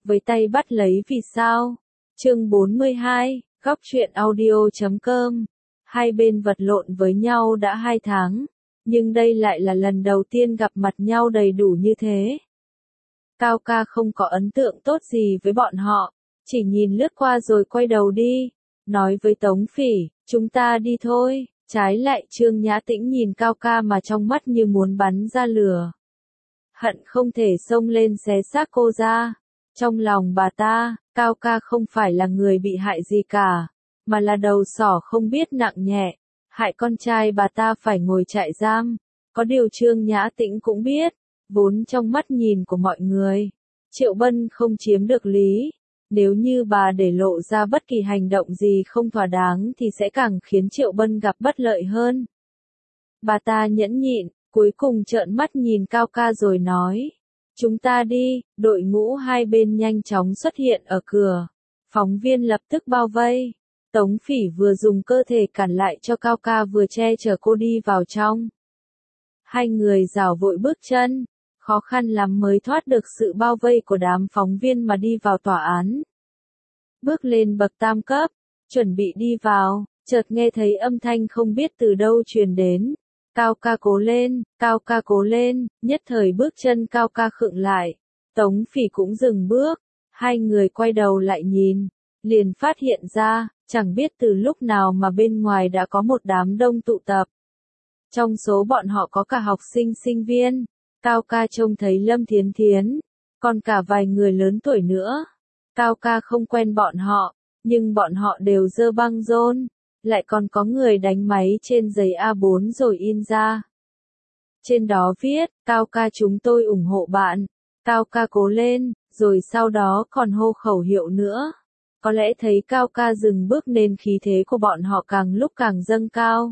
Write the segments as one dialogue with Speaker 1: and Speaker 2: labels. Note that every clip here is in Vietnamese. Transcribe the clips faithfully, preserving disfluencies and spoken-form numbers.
Speaker 1: với tay bắt lấy vì sao. Chương bốn mươi hai, góc truyện audio chấm com. Hai bên vật lộn với nhau đã hai tháng, nhưng đây lại là lần đầu tiên gặp mặt nhau đầy đủ như thế. Cao ca không có ấn tượng tốt gì với bọn họ, chỉ nhìn lướt qua rồi quay đầu đi, nói với Tống Phỉ, chúng ta đi thôi. Trái lại Trương Nhã Tĩnh nhìn Cao ca mà trong mắt như muốn bắn ra lửa. Hận không thể xông lên xé xác cô ra. Trong lòng bà ta, Cao ca không phải là người bị hại gì cả, mà là đầu sỏ không biết nặng nhẹ, hại con trai bà ta phải ngồi trại giam. Có điều Trương Nhã Tĩnh cũng biết, vốn trong mắt nhìn của mọi người, Triệu Bân không chiếm được lý. Nếu như bà để lộ ra bất kỳ hành động gì không thỏa đáng thì sẽ càng khiến Triệu Bân gặp bất lợi hơn. Bà ta nhẫn nhịn, cuối cùng trợn mắt nhìn Cao ca rồi nói, chúng ta đi. Đội ngũ hai bên nhanh chóng xuất hiện ở cửa. Phóng viên lập tức bao vây. Tống Phỉ vừa dùng cơ thể cản lại cho Cao ca vừa che chở cô đi vào trong. Hai người rảo vội bước chân, khó khăn lắm mới thoát được sự bao vây của đám phóng viên mà đi vào tòa án. Bước lên bậc tam cấp, chuẩn bị đi vào, chợt nghe thấy âm thanh không biết từ đâu truyền đến. Cao ca cố lên, Cao ca cố lên. Nhất thời bước chân Cao ca khựng lại. Tống Phỉ cũng dừng bước. Hai người quay đầu lại nhìn, liền phát hiện ra, chẳng biết từ lúc nào mà bên ngoài đã có một đám đông tụ tập. Trong số bọn họ có cả học sinh sinh viên. Cao ca trông thấy Lâm Thiến Thiến, còn cả vài người lớn tuổi nữa. Cao ca không quen bọn họ, nhưng bọn họ đều giơ băng rôn, lại còn có người đánh máy trên giấy a bốn rồi in ra. Trên đó viết, Cao ca chúng tôi ủng hộ bạn, Cao ca cố lên, rồi sau đó còn hô khẩu hiệu nữa. Có lẽ thấy Cao ca dừng bước nên khí thế của bọn họ càng lúc càng dâng cao.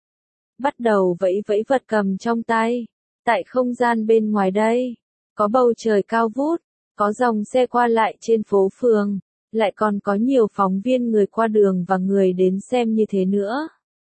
Speaker 1: Bắt đầu vẫy vẫy vật cầm trong tay. Tại không gian bên ngoài đây, có bầu trời cao vút, có dòng xe qua lại trên phố phường, lại còn có nhiều phóng viên người qua đường và người đến xem như thế nữa.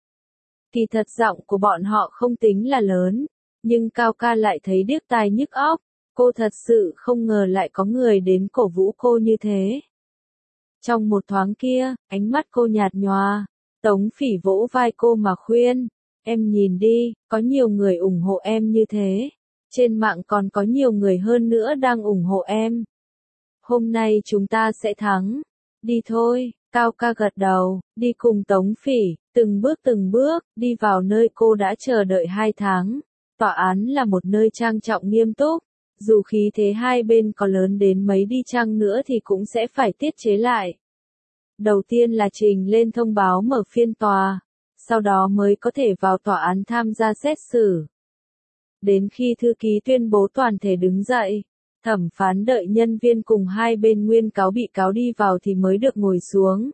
Speaker 1: Kỳ thật giọng của bọn họ không tính là lớn, nhưng Cao ca lại thấy điếc tai nhức óc, cô thật sự không ngờ lại có người đến cổ vũ cô như thế. Trong một thoáng kia, ánh mắt cô nhạt nhòa, Tống Phỉ vỗ vai cô mà khuyên, em nhìn đi, có nhiều người ủng hộ em như thế. Trên mạng còn có nhiều người hơn nữa đang ủng hộ em. Hôm nay chúng ta sẽ thắng. Đi thôi. Cao ca gật đầu, đi cùng Tống Phỉ, từng bước từng bước, đi vào nơi cô đã chờ đợi hai tháng. Tòa án là một nơi trang trọng nghiêm túc. Dù khí thế hai bên có lớn đến mấy đi chăng nữa thì cũng sẽ phải tiết chế lại. Đầu tiên là trình lên thông báo mở phiên tòa, sau đó mới có thể vào tòa án tham gia xét xử. Đến khi thư ký tuyên bố toàn thể đứng dậy, thẩm phán đợi nhân viên cùng hai bên nguyên cáo bị cáo đi vào thì mới được ngồi xuống.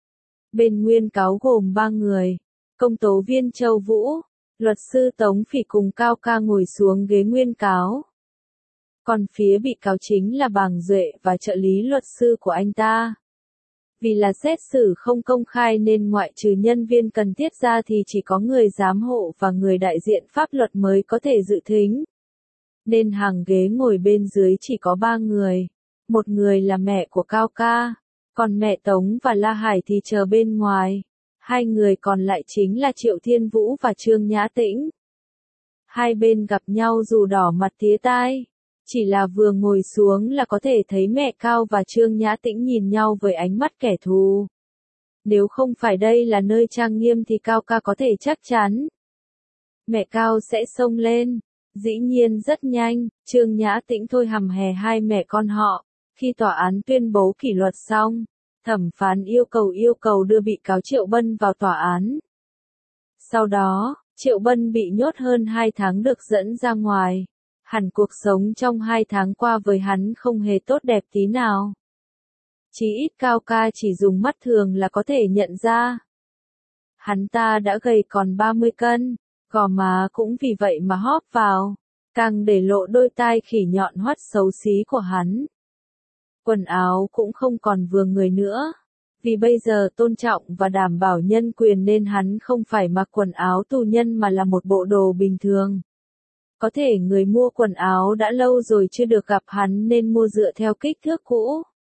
Speaker 1: Bên nguyên cáo gồm ba người, công tố viên Châu Vũ, luật sư Tống Phỉ cùng Cao ca ngồi xuống ghế nguyên cáo. Còn phía bị cáo chính là Bàng Duệ và trợ lý luật sư của anh ta. Vì là xét xử không công khai nên ngoại trừ nhân viên cần thiết ra thì chỉ có người giám hộ và người đại diện pháp luật mới có thể dự thính. Nên hàng ghế ngồi bên dưới chỉ có ba người. Một người là mẹ của Cao ca, còn mẹ Tống và La Hải thì chờ bên ngoài. Hai người còn lại chính là Triệu Thiên Vũ và Trương Nhã Tĩnh. Hai bên gặp nhau dù đỏ mặt tía tai. Chỉ là vừa ngồi xuống là có thể thấy mẹ Cao và Trương Nhã Tĩnh nhìn nhau với ánh mắt kẻ thù. Nếu không phải đây là nơi trang nghiêm thì Cao ca có thể chắc chắn mẹ Cao sẽ xông lên. Dĩ nhiên rất nhanh, Trương Nhã Tĩnh thôi hầm hè hai mẹ con họ. Khi tòa án tuyên bố kỷ luật xong, thẩm phán yêu cầu yêu cầu đưa bị cáo Triệu Bân vào tòa án. Sau đó, Triệu Bân bị nhốt hơn hai tháng được dẫn ra ngoài. Hẳn cuộc sống trong hai tháng qua với hắn không hề tốt đẹp tí nào. Chí ít Cao ca chỉ dùng mắt thường là có thể nhận ra. Hắn ta đã gầy còn ba mươi cân, gò má cũng vì vậy mà hóp vào, càng để lộ đôi tai khỉ nhọn hoắt xấu xí của hắn. Quần áo cũng không còn vừa người nữa. Vì bây giờ tôn trọng và đảm bảo nhân quyền nên hắn không phải mặc quần áo tù nhân mà là một bộ đồ bình thường. Có thể người mua quần áo đã lâu rồi chưa được gặp hắn nên mua dựa theo kích thước cũ.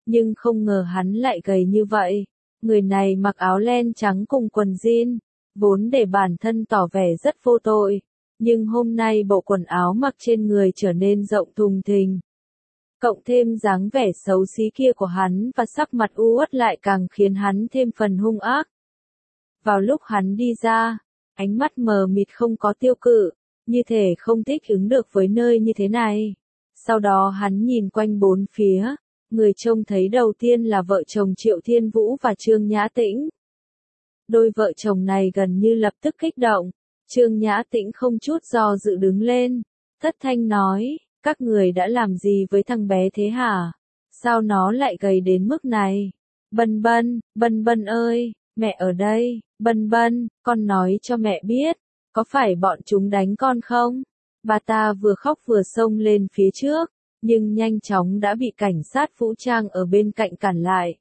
Speaker 1: Nhưng không ngờ hắn lại gầy như vậy. Người này mặc áo len trắng cùng quần jean, vốn để bản thân tỏ vẻ rất vô tội. Nhưng hôm nay bộ quần áo mặc trên người trở nên rộng thùng thình. Cộng thêm dáng vẻ xấu xí kia của hắn và sắc mặt u uất lại càng khiến hắn thêm phần hung ác. Vào lúc hắn đi ra, ánh mắt mờ mịt không có tiêu cự, như thể không thích ứng được với nơi như thế này. Sau đó hắn nhìn quanh bốn phía, người trông thấy đầu tiên là vợ chồng Triệu Thiên Vũ và Trương Nhã Tĩnh. Đôi vợ chồng này gần như lập tức kích động, Trương Nhã Tĩnh không chút do dự đứng lên, thất thanh nói, các người đã làm gì với thằng bé thế hả? Sao nó lại gầy đến mức này? Bân Bân, Bân Bân ơi, mẹ ở đây, Bân Bân, con nói cho mẹ biết, có phải bọn chúng đánh con không? Bà ta vừa khóc vừa xông lên phía trước, nhưng nhanh chóng đã bị cảnh sát vũ trang ở bên cạnh cản lại.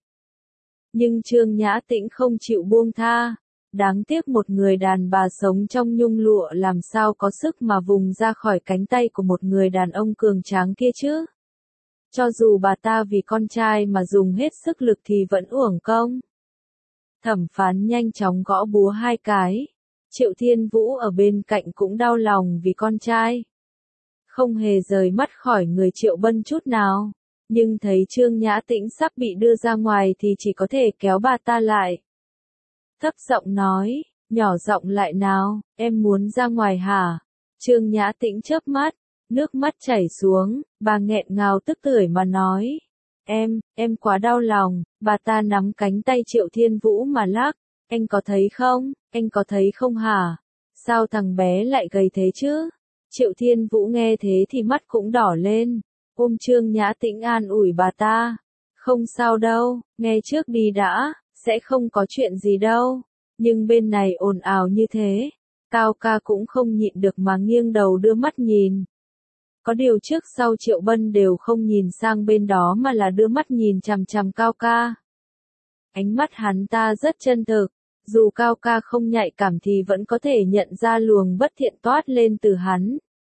Speaker 1: Nhưng Trương Nhã Tĩnh không chịu buông tha. Đáng tiếc một người đàn bà sống trong nhung lụa làm sao có sức mà vùng ra khỏi cánh tay của một người đàn ông cường tráng kia chứ. Cho dù bà ta vì con trai mà dùng hết sức lực thì vẫn uổng công. Thẩm phán nhanh chóng gõ búa hai cái. Triệu Thiên Vũ ở bên cạnh cũng đau lòng vì con trai. Không hề rời mắt khỏi người Triệu Bân chút nào. Nhưng thấy Trương Nhã Tĩnh sắp bị đưa ra ngoài thì chỉ có thể kéo bà ta lại. Thấp giọng nói, nhỏ giọng lại nào, em muốn ra ngoài hả? Trương Nhã Tĩnh chớp mắt, nước mắt chảy xuống, bà nghẹn ngào tức tưởi mà nói. Em, em quá đau lòng, bà ta nắm cánh tay Triệu Thiên Vũ mà lắc. Anh có thấy không, anh có thấy không hả? Sao thằng bé lại gầy thế chứ? Triệu Thiên Vũ nghe thế thì mắt cũng đỏ lên, ôm Trương Nhã Tĩnh an ủi bà ta. Không sao đâu, nghe trước đi đã. Sẽ không có chuyện gì đâu. Nhưng bên này ồn ào như thế, Cao ca cũng không nhịn được mà nghiêng đầu đưa mắt nhìn. Có điều trước sau Triệu Bân đều không nhìn sang bên đó mà là đưa mắt nhìn chằm chằm Cao ca. Ánh mắt hắn ta rất chân thực, dù Cao ca không nhạy cảm thì vẫn có thể nhận ra luồng bất thiện toát lên từ hắn.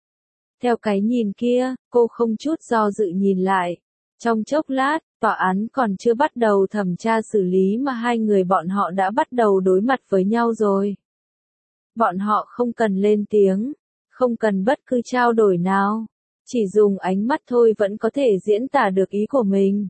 Speaker 1: Theo cái nhìn kia, cô không chút do dự nhìn lại. Trong chốc lát, tòa án còn chưa bắt đầu thẩm tra xử lý mà hai người bọn họ đã bắt đầu đối mặt với nhau rồi. Bọn họ không cần lên tiếng, không cần bất cứ trao đổi nào, chỉ dùng ánh mắt thôi vẫn có thể diễn tả được ý của mình.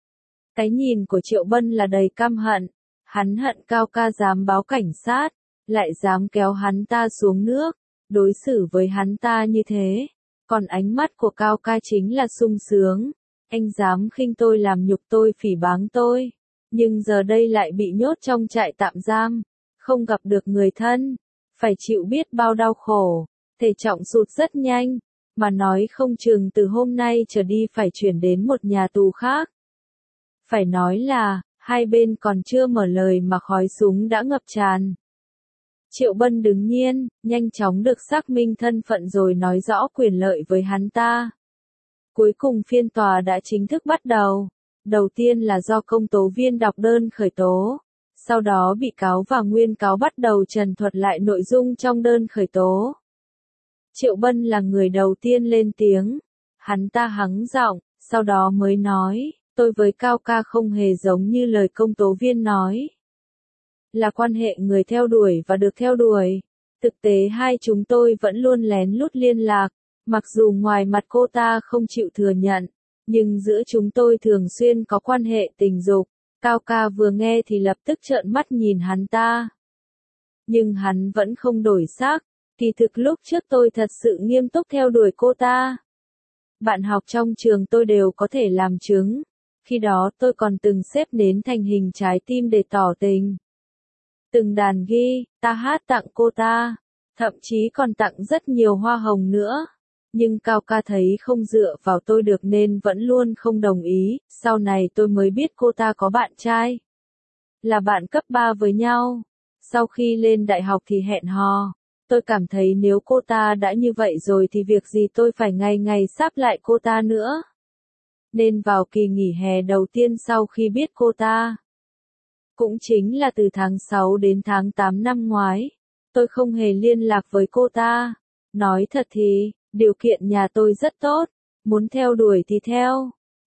Speaker 1: Cái nhìn của Triệu Bân là đầy căm hận, hắn hận Cao ca dám báo cảnh sát, lại dám kéo hắn ta xuống nước, đối xử với hắn ta như thế. Còn ánh mắt của Cao ca chính là sung sướng. Anh dám khinh tôi làm nhục tôi phỉ báng tôi, nhưng giờ đây lại bị nhốt trong trại tạm giam, không gặp được người thân, phải chịu biết bao đau khổ, thể trọng sụt rất nhanh, mà nói không chừng từ hôm nay trở đi phải chuyển đến một nhà tù khác. Phải nói là, hai bên còn chưa mở lời mà khói súng đã ngập tràn. Triệu Bân đứng nhiên, nhanh chóng được xác minh thân phận rồi nói rõ quyền lợi với hắn ta. Cuối cùng phiên tòa đã chính thức bắt đầu. Đầu tiên là do công tố viên đọc đơn khởi tố. Sau đó bị cáo và nguyên cáo bắt đầu trần thuật lại nội dung trong đơn khởi tố. Triệu Bân là người đầu tiên lên tiếng. Hắn ta hắng giọng, sau đó mới nói, tôi với Cao ca không hề giống như lời công tố viên nói. Là quan hệ người theo đuổi và được theo đuổi. Thực tế hai chúng tôi vẫn luôn lén lút liên lạc. Mặc dù ngoài mặt cô ta không chịu thừa nhận, nhưng giữa chúng tôi thường xuyên có quan hệ tình dục. Cao ca vừa nghe thì lập tức trợn mắt nhìn hắn ta. Nhưng hắn vẫn không đổi sắc, kỳ thực lúc trước tôi thật sự nghiêm túc theo đuổi cô ta. Bạn học trong trường tôi đều có thể làm chứng. Khi đó tôi còn từng xếp nến thành hình trái tim để tỏ tình. Từng đàn ghi, ta hát tặng cô ta, thậm chí còn tặng rất nhiều hoa hồng nữa. Nhưng Cao ca thấy không dựa vào tôi được nên vẫn luôn không đồng ý, sau này tôi mới biết cô ta có bạn trai. Là bạn cấp ba với nhau. Sau khi lên đại học thì hẹn hò. Tôi cảm thấy nếu cô ta đã như vậy rồi thì việc gì tôi phải ngày ngày sáp lại cô ta nữa. Nên vào kỳ nghỉ hè đầu tiên sau khi biết cô ta, cũng chính là từ tháng sáu đến tháng tám năm ngoái, tôi không hề liên lạc với cô ta. Nói thật thì, điều kiện nhà tôi rất tốt, muốn theo đuổi thì theo,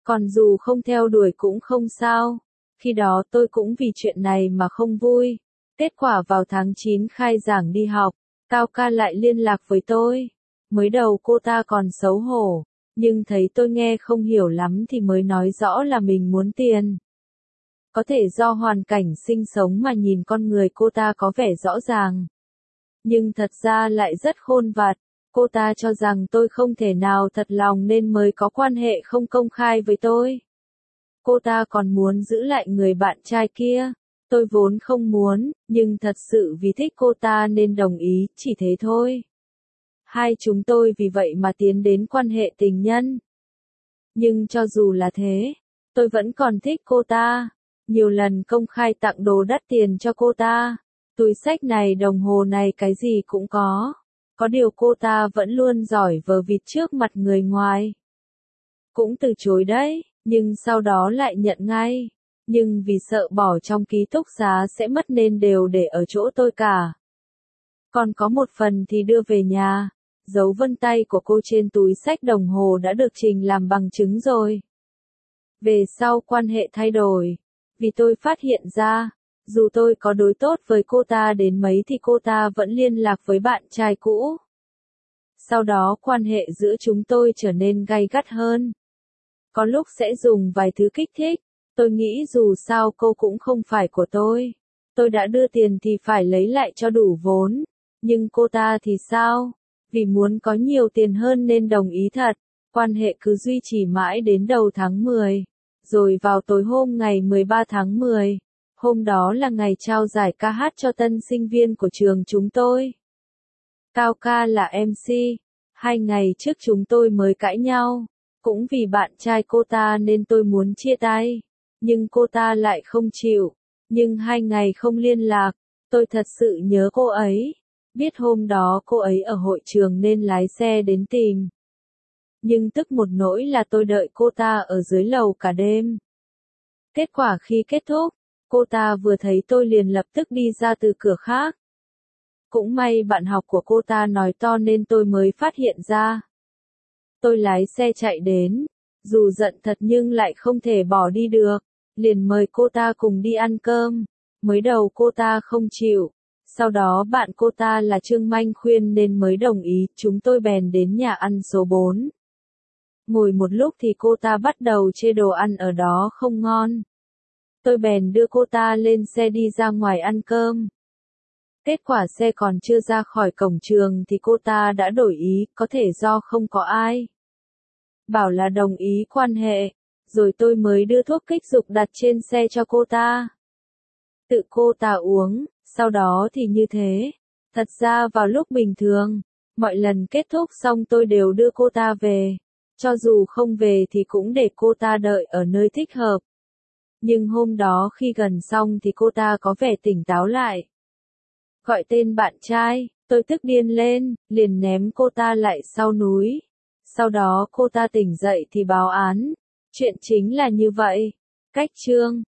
Speaker 1: Còn dù không theo đuổi cũng không sao. Khi đó tôi cũng vì chuyện này mà không vui. Kết quả vào tháng chín khai giảng đi học, Cao ca lại liên lạc với tôi. Mới đầu cô ta còn xấu hổ, nhưng thấy tôi nghe không hiểu lắm thì mới nói rõ là mình muốn tiền. Có thể do hoàn cảnh sinh sống mà nhìn con người cô ta có vẻ rõ ràng. Nhưng thật ra lại rất khôn vặt. Cô ta cho rằng tôi không thể nào thật lòng nên mới có quan hệ không công khai với tôi. Cô ta còn muốn giữ lại người bạn trai kia. Tôi vốn không muốn, nhưng thật sự vì thích cô ta nên đồng ý, chỉ thế thôi. Hai chúng tôi vì vậy mà tiến đến quan hệ tình nhân. Nhưng cho dù là thế, tôi vẫn còn thích cô ta. Nhiều lần công khai tặng đồ đắt tiền cho cô ta. Túi xách này, đồng hồ này, cái gì cũng có. Có điều cô ta vẫn luôn giỏi vờ vịt trước mặt người ngoài. Cũng từ chối đấy, nhưng sau đó lại nhận ngay. Nhưng vì sợ bỏ trong ký túc xá sẽ mất nên đều để ở chỗ tôi cả. Còn có một phần thì đưa về nhà. Dấu vân tay của cô trên túi xách đồng hồ đã được Trình làm bằng chứng rồi. Về sau quan hệ thay đổi. Vì tôi phát hiện ra, dù tôi có đối tốt với cô ta đến mấy thì cô ta vẫn liên lạc với bạn trai cũ. Sau đó quan hệ giữa chúng tôi trở nên gay gắt hơn. Có lúc sẽ dùng vài thứ kích thích. Tôi nghĩ dù sao cô cũng không phải của tôi. Tôi đã đưa tiền thì phải lấy lại cho đủ vốn. Nhưng cô ta thì sao? Vì muốn có nhiều tiền hơn nên đồng ý thật. Quan hệ cứ duy trì mãi đến đầu tháng mười. Rồi vào tối hôm ngày mười ba tháng mười. Hôm đó là ngày trao giải ca hát cho tân sinh viên của trường chúng tôi. Cao ca là em xê. Hai ngày trước chúng tôi mới cãi nhau. Cũng vì bạn trai cô ta nên tôi muốn chia tay. Nhưng cô ta lại không chịu. Nhưng hai ngày không liên lạc. Tôi thật sự nhớ cô ấy. Biết hôm đó cô ấy ở hội trường nên lái xe đến tìm. Nhưng tức một nỗi là tôi đợi cô ta ở dưới lầu cả đêm. Kết quả khi kết thúc, cô ta vừa thấy tôi liền lập tức đi ra từ cửa khác. Cũng may bạn học của cô ta nói to nên tôi mới phát hiện ra. Tôi lái xe chạy đến, dù giận thật nhưng lại không thể bỏ đi được, liền mời cô ta cùng đi ăn cơm. Mới đầu cô ta không chịu, sau đó bạn cô ta là Trương Manh khuyên nên mới đồng ý, chúng tôi bèn đến nhà ăn số bốn. Ngồi một lúc thì cô ta bắt đầu chê đồ ăn ở đó không ngon. Tôi bèn đưa cô ta lên xe đi ra ngoài ăn cơm. Kết quả xe còn chưa ra khỏi cổng trường thì cô ta đã đổi ý, có thể do không có ai. Bảo là đồng ý quan hệ, rồi tôi mới đưa thuốc kích dục đặt trên xe cho cô ta. Tự cô ta uống, sau đó thì như thế. Thật ra vào lúc bình thường, mọi lần kết thúc xong tôi đều đưa cô ta về. Cho dù không về thì cũng để cô ta đợi ở nơi thích hợp. Nhưng hôm đó khi gần xong thì cô ta có vẻ tỉnh táo lại. Gọi tên bạn trai, tôi tức điên lên, liền ném cô ta lại sau núi. Sau đó cô ta tỉnh dậy thì báo án. Chuyện chính là như vậy. Cách chương